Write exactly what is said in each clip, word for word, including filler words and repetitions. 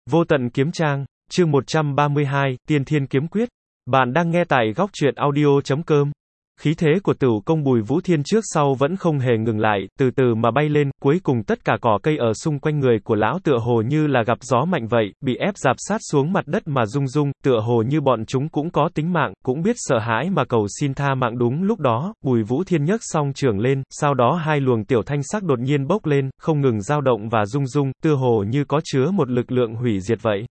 Vô tận kiếm trang, chương một trăm ba mươi hai, Tiên Thiên Kiếm Quyết. Bạn đang nghe tại góc truyện audio chấm com. Khí thế của Tửu Công Bùi Vũ Thiên trước sau vẫn không hề ngừng lại, từ từ mà bay lên, cuối cùng tất cả cỏ cây ở xung quanh người của lão tựa hồ như là gặp gió mạnh vậy, bị ép rạp sát xuống mặt đất mà rung rung, tựa hồ như bọn chúng cũng có tính mạng, cũng biết sợ hãi mà cầu xin tha mạng. Đúng lúc đó, Bùi Vũ Thiên nhấc song trường lên, sau đó hai luồng tiểu thanh sắc đột nhiên bốc lên, không ngừng dao động và rung rung, tựa hồ như có chứa một lực lượng hủy diệt vậy.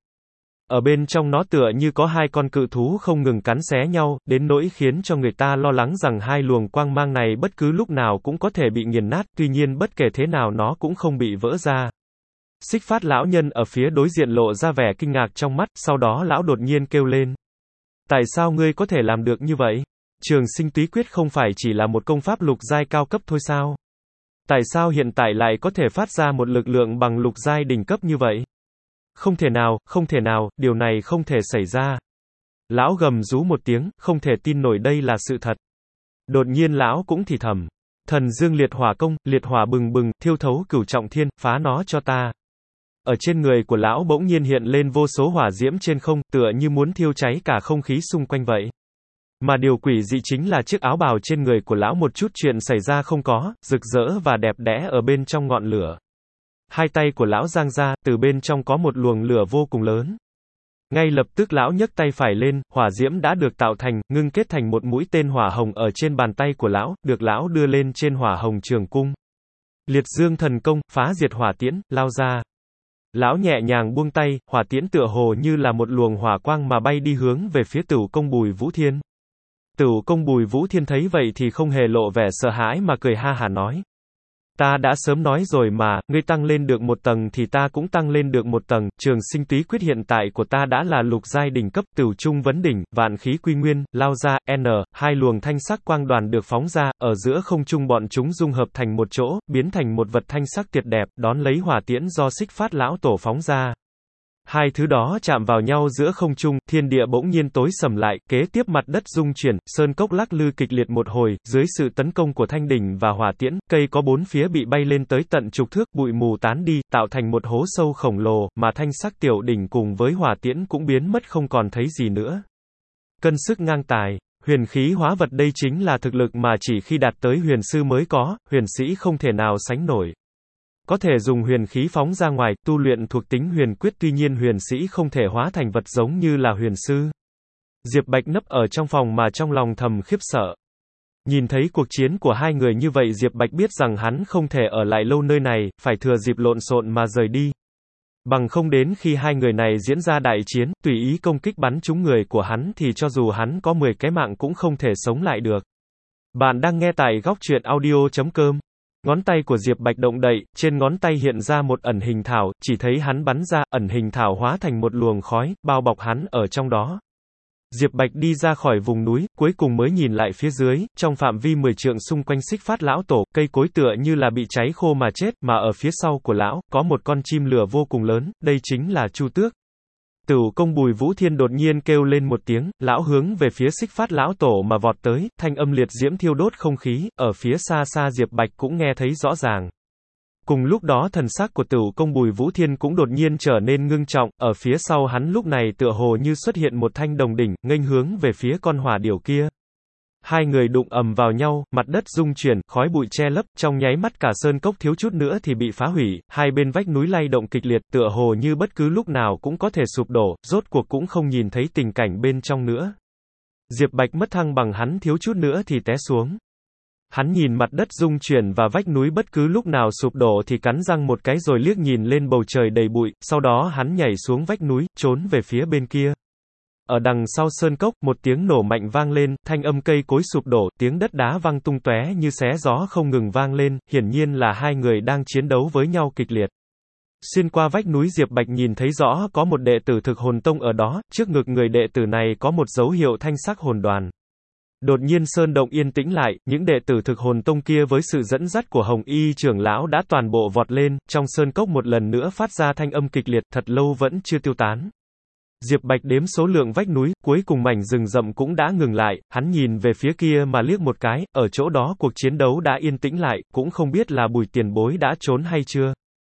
Ở bên trong nó tựa như có hai con cự thú không ngừng cắn xé nhau, đến nỗi khiến cho người ta lo lắng rằng hai luồng quang mang này bất cứ lúc nào cũng có thể bị nghiền nát, tuy nhiên bất kể thế nào nó cũng không bị vỡ ra. Xích Phát lão nhân ở phía đối diện lộ ra vẻ kinh ngạc trong mắt, sau đó lão đột nhiên kêu lên. Tại sao ngươi có thể làm được như vậy? Trường Sinh Túy Quyết không phải chỉ là một công pháp lục giai cao cấp thôi sao? Tại sao hiện tại lại có thể phát ra một lực lượng bằng lục giai đỉnh cấp như vậy? Không thể nào, không thể nào, điều này không thể xảy ra. Lão gầm rú một tiếng, không thể tin nổi đây là sự thật. Đột nhiên lão cũng thì thầm. Thần dương liệt hỏa công, liệt hỏa bừng bừng, thiêu thấu cửu trọng thiên, phá nó cho ta. Ở trên người của lão bỗng nhiên hiện lên vô số hỏa diễm trên không, tựa như muốn thiêu cháy cả không khí xung quanh vậy. Mà điều quỷ dị chính là chiếc áo bào trên người của lão một chút chuyện xảy ra không có, rực rỡ và đẹp đẽ ở bên trong ngọn lửa. Hai tay của lão giang ra, từ bên trong có một luồng lửa vô cùng lớn. Ngay lập tức lão nhấc tay phải lên, hỏa diễm đã được tạo thành, ngưng kết thành một mũi tên hỏa hồng ở trên bàn tay của lão, được lão đưa lên trên hỏa hồng trường cung. Liệt dương thần công, phá diệt hỏa tiễn, lao ra. Lão nhẹ nhàng buông tay, hỏa tiễn tựa hồ như là một luồng hỏa quang mà bay đi hướng về phía Tửu Công Bùi Vũ Thiên. Tửu Công Bùi Vũ Thiên thấy vậy thì không hề lộ vẻ sợ hãi mà cười ha hả nói. Ta đã sớm nói rồi mà, ngươi tăng lên được một tầng thì ta cũng tăng lên được một tầng, Trường Sinh Túy Quyết hiện tại của ta đã là lục giai đỉnh cấp, Tửu Trung vấn đỉnh, vạn khí quy nguyên, lao ra, n, hai luồng thanh sắc quang đoàn được phóng ra, ở giữa không trung bọn chúng dung hợp thành một chỗ, biến thành một vật thanh sắc tuyệt đẹp, đón lấy hỏa tiễn do Xích Phát lão tổ phóng ra. Hai thứ đó chạm vào nhau giữa không trung, thiên địa bỗng nhiên tối sầm lại, kế tiếp mặt đất rung chuyển, sơn cốc lắc lư kịch liệt một hồi, dưới sự tấn công của thanh đỉnh và hỏa tiễn, cây có bốn phía bị bay lên tới tận chục thước, bụi mù tán đi, tạo thành một hố sâu khổng lồ, mà thanh sắc tiểu đỉnh cùng với hỏa tiễn cũng biến mất không còn thấy gì nữa. Cân sức ngang tài, huyền khí hóa vật đây chính là thực lực mà chỉ khi đạt tới huyền sư mới có, huyền sĩ không thể nào sánh nổi. Có thể dùng huyền khí phóng ra ngoài, tu luyện thuộc tính huyền quyết, tuy nhiên huyền sĩ không thể hóa thành vật giống như là huyền sư. Diệp Bạch nấp ở trong phòng mà trong lòng thầm khiếp sợ. Nhìn thấy cuộc chiến của hai người như vậy, Diệp Bạch biết rằng hắn không thể ở lại lâu nơi này, phải thừa dịp lộn xộn mà rời đi. Bằng không đến khi hai người này diễn ra đại chiến, tùy ý công kích bắn trúng người của hắn thì cho dù hắn có mười cái mạng cũng không thể sống lại được. Bạn đang nghe tại góc truyện audio chấm com. Ngón tay của Diệp Bạch động đậy, trên ngón tay hiện ra một ẩn hình thảo, chỉ thấy hắn bắn ra, ẩn hình thảo hóa thành một luồng khói, bao bọc hắn ở trong đó. Diệp Bạch đi ra khỏi vùng núi, cuối cùng mới nhìn lại phía dưới, trong phạm vi mười trượng xung quanh Xích Phát lão tổ, cây cối tựa như là bị cháy khô mà chết, mà ở phía sau của lão, có một con chim lửa vô cùng lớn, đây chính là Chu Tước. Tửu Công Bùi Vũ Thiên đột nhiên kêu lên một tiếng, lão hướng về phía Xích Phát lão tổ mà vọt tới, thanh âm liệt diễm thiêu đốt không khí, ở phía xa xa Diệp Bạch cũng nghe thấy rõ ràng. Cùng lúc đó thần sắc của Tửu Công Bùi Vũ Thiên cũng đột nhiên trở nên ngưng trọng, ở phía sau hắn lúc này tựa hồ như xuất hiện một thanh đồng đỉnh, nghênh hướng về phía con hỏa điểu kia. Hai người đụng ầm vào nhau, mặt đất rung chuyển, khói bụi che lấp, trong nháy mắt cả sơn cốc thiếu chút nữa thì bị phá hủy, hai bên vách núi lay động kịch liệt, tựa hồ như bất cứ lúc nào cũng có thể sụp đổ, rốt cuộc cũng không nhìn thấy tình cảnh bên trong nữa. Diệp Bạch mất thăng bằng, hắn thiếu chút nữa thì té xuống. Hắn nhìn mặt đất rung chuyển và vách núi bất cứ lúc nào sụp đổ thì cắn răng một cái rồi liếc nhìn lên bầu trời đầy bụi, sau đó hắn nhảy xuống vách núi, trốn về phía bên kia. Ở đằng sau sơn cốc, một tiếng nổ mạnh vang lên, thanh âm cây cối sụp đổ, tiếng đất đá văng tung tóe như xé gió không ngừng vang lên, hiển nhiên là hai người đang chiến đấu với nhau kịch liệt. Xuyên qua vách núi, Diệp Bạch nhìn thấy rõ có một đệ tử Thực Hồn Tông ở đó, trước ngực người đệ tử này có một dấu hiệu thanh sắc hồn đoàn. Đột nhiên sơn động yên tĩnh lại, những đệ tử Thực Hồn Tông kia với sự dẫn dắt của Hồng Y trưởng lão đã toàn bộ vọt lên, trong sơn cốc một lần nữa phát ra thanh âm kịch liệt, thật lâu vẫn chưa tiêu tán. Diệp Bạch đếm số lượng vách núi, cuối cùng mảnh rừng rậm cũng đã ngừng lại, hắn nhìn về phía kia mà liếc một cái, ở chỗ đó cuộc chiến đấu đã yên tĩnh lại, cũng không biết là Bùi tiền bối đã trốn hay chưa.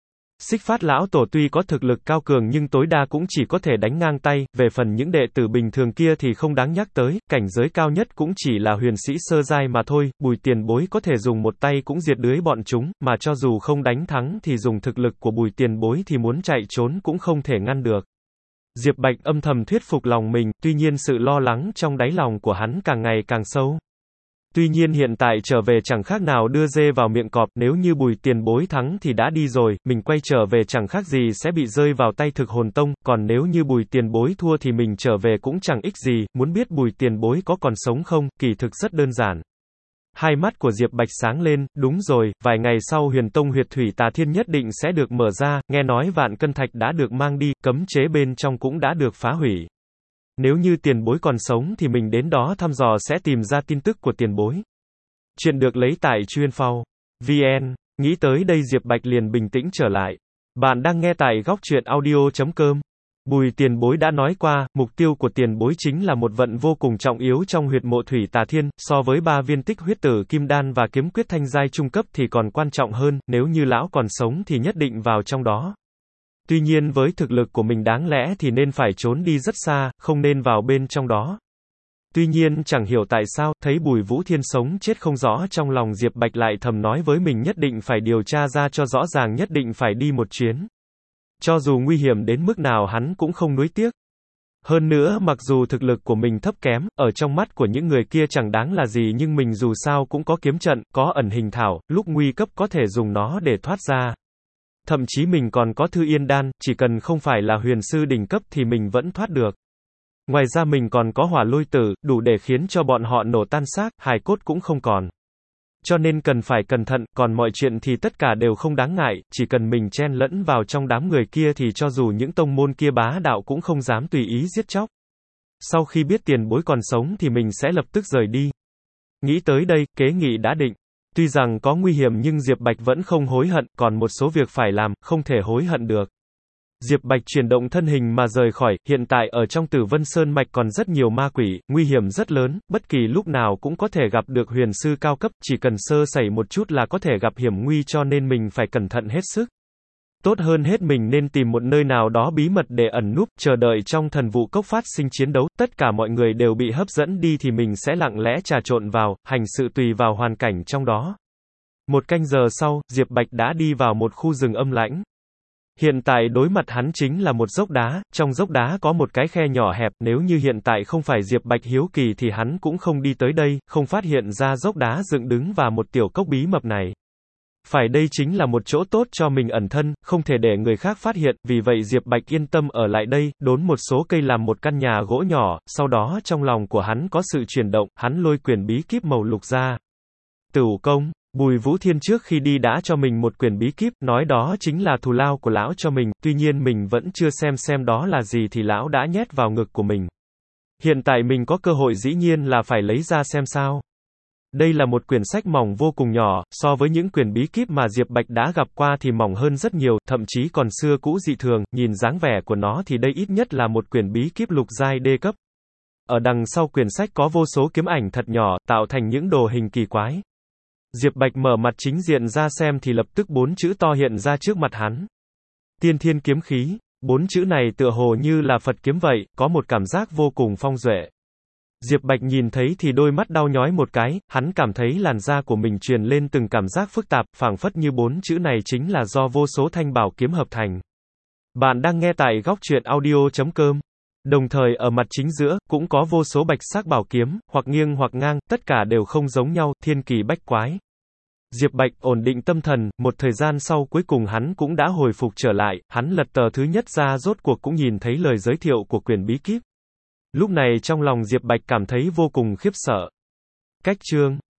Xích Phát lão tổ tuy có thực lực cao cường nhưng tối đa cũng chỉ có thể đánh ngang tay, về phần những đệ tử bình thường kia thì không đáng nhắc tới, cảnh giới cao nhất cũng chỉ là huyền sĩ sơ giai mà thôi, Bùi Tiền Bối có thể dùng một tay cũng diệt đưới bọn chúng, mà cho dù không đánh thắng thì dùng thực lực của Bùi Tiền Bối thì muốn chạy trốn cũng không thể ngăn được. Diệp Bạch âm thầm thuyết phục lòng mình, tuy nhiên sự lo lắng trong đáy lòng của hắn càng ngày càng sâu. Tuy nhiên hiện tại trở về chẳng khác nào đưa dê vào miệng cọp, nếu như Bùi Tiền Bối thắng thì đã đi rồi, mình quay trở về chẳng khác gì sẽ bị rơi vào tay Thực Hồn Tông, còn nếu như Bùi Tiền Bối thua thì mình trở về cũng chẳng ích gì, muốn biết Bùi Tiền Bối có còn sống không, kỳ thực rất đơn giản. Hai mắt của Diệp Bạch sáng lên, đúng rồi, vài ngày sau Huyền Tông Huyệt Thủy Tà Thiên nhất định sẽ được mở ra, nghe nói vạn cân thạch đã được mang đi, cấm chế bên trong cũng đã được phá hủy. Nếu như Tiền Bối còn sống thì mình đến đó thăm dò sẽ tìm ra tin tức của Tiền Bối. Chuyện được lấy tại chuyên phao chấm vn. Nghĩ tới đây Diệp Bạch liền bình tĩnh trở lại. Bạn đang nghe tại góc truyện audio chấm com. Bùi Tiền Bối đã nói qua, mục tiêu của Tiền Bối chính là một vận vô cùng trọng yếu trong huyệt mộ Thủy Tà Thiên, so với ba viên tích huyết tử kim đan và kiếm quyết thanh giai trung cấp thì còn quan trọng hơn, nếu như lão còn sống thì nhất định vào trong đó. Tuy nhiên với thực lực của mình đáng lẽ thì nên phải trốn đi rất xa, không nên vào bên trong đó. Tuy nhiên chẳng hiểu tại sao, thấy Bùi Vũ Thiên sống chết không rõ trong lòng Diệp Bạch lại thầm nói với mình nhất định phải điều tra ra cho rõ ràng, nhất định phải đi một chuyến. Cho dù nguy hiểm đến mức nào hắn cũng không nuối tiếc. Hơn nữa mặc dù thực lực của mình thấp kém, ở trong mắt của những người kia chẳng đáng là gì nhưng mình dù sao cũng có kiếm trận, có ẩn hình thảo, lúc nguy cấp có thể dùng nó để thoát ra. Thậm chí mình còn có Thư Yên Đan, chỉ cần không phải là huyền sư đỉnh cấp thì mình vẫn thoát được. Ngoài ra mình còn có Hỏa Lôi Tử, đủ để khiến cho bọn họ nổ tan xác, hài cốt cũng không còn. Cho nên cần phải cẩn thận, còn mọi chuyện thì tất cả đều không đáng ngại, chỉ cần mình chen lẫn vào trong đám người kia thì cho dù những tông môn kia bá đạo cũng không dám tùy ý giết chóc. Sau khi biết Tiền Bối còn sống thì mình sẽ lập tức rời đi. Nghĩ tới đây, kế nghị đã định. Tuy rằng có nguy hiểm nhưng Diệp Bạch vẫn không hối hận, còn một số việc phải làm, không thể hối hận được. Diệp Bạch chuyển động thân hình mà rời khỏi, hiện tại ở trong Tử Vân Sơn Mạch còn rất nhiều ma quỷ, nguy hiểm rất lớn, bất kỳ lúc nào cũng có thể gặp được huyền sư cao cấp, chỉ cần sơ sẩy một chút là có thể gặp hiểm nguy cho nên mình phải cẩn thận hết sức. Tốt hơn hết mình nên tìm một nơi nào đó bí mật để ẩn núp, chờ đợi trong thần vụ cốc phát sinh chiến đấu, tất cả mọi người đều bị hấp dẫn đi thì mình sẽ lặng lẽ trà trộn vào, hành sự tùy vào hoàn cảnh trong đó. Một canh giờ sau, Diệp Bạch đã đi vào một khu rừng âm lãnh. Hiện tại đối mặt hắn chính là một dốc đá, trong dốc đá có một cái khe nhỏ hẹp, nếu như hiện tại không phải Diệp Bạch hiếu kỳ thì hắn cũng không đi tới đây, không phát hiện ra dốc đá dựng đứng và một tiểu cốc bí mật này. Phải đây chính là một chỗ tốt cho mình ẩn thân, không thể để người khác phát hiện, vì vậy Diệp Bạch yên tâm ở lại đây, đốn một số cây làm một căn nhà gỗ nhỏ, sau đó trong lòng của hắn có sự chuyển động, hắn lôi quyển bí kíp màu lục ra. Tửu công. Bùi Vũ Thiên trước khi đi đã cho mình một quyển bí kíp, nói đó chính là thù lao của lão cho mình, tuy nhiên mình vẫn chưa xem xem đó là gì thì lão đã nhét vào ngực của mình. Hiện tại mình có cơ hội dĩ nhiên là phải lấy ra xem sao. Đây là một quyển sách mỏng vô cùng nhỏ, so với những quyển bí kíp mà Diệp Bạch đã gặp qua thì mỏng hơn rất nhiều, thậm chí còn xưa cũ dị thường, nhìn dáng vẻ của nó thì đây ít nhất là một quyển bí kíp lục giai đê cấp. Ở đằng sau quyển sách có vô số kiếm ảnh thật nhỏ, tạo thành những đồ hình kỳ quái. Diệp Bạch mở mặt chính diện ra xem thì lập tức bốn chữ to hiện ra trước mặt hắn. Tiên Thiên Kiếm Khí, bốn chữ này tựa hồ như là Phật kiếm vậy, có một cảm giác vô cùng phong duệ. Diệp Bạch nhìn thấy thì đôi mắt đau nhói một cái, hắn cảm thấy làn da của mình truyền lên từng cảm giác phức tạp, phảng phất như bốn chữ này chính là do vô số thanh bảo kiếm hợp thành. Bạn đang nghe tại góc truyện audio chấm com. Đồng thời ở mặt chính giữa, cũng có vô số bạch sắc bảo kiếm, hoặc nghiêng hoặc ngang, tất cả đều không giống nhau, thiên kỳ bách quái. Diệp Bạch ổn định tâm thần, một thời gian sau cuối cùng hắn cũng đã hồi phục trở lại, hắn lật tờ thứ nhất ra rốt cuộc cũng nhìn thấy lời giới thiệu của quyển bí kíp. Lúc này trong lòng Diệp Bạch cảm thấy vô cùng khiếp sợ. Cách chương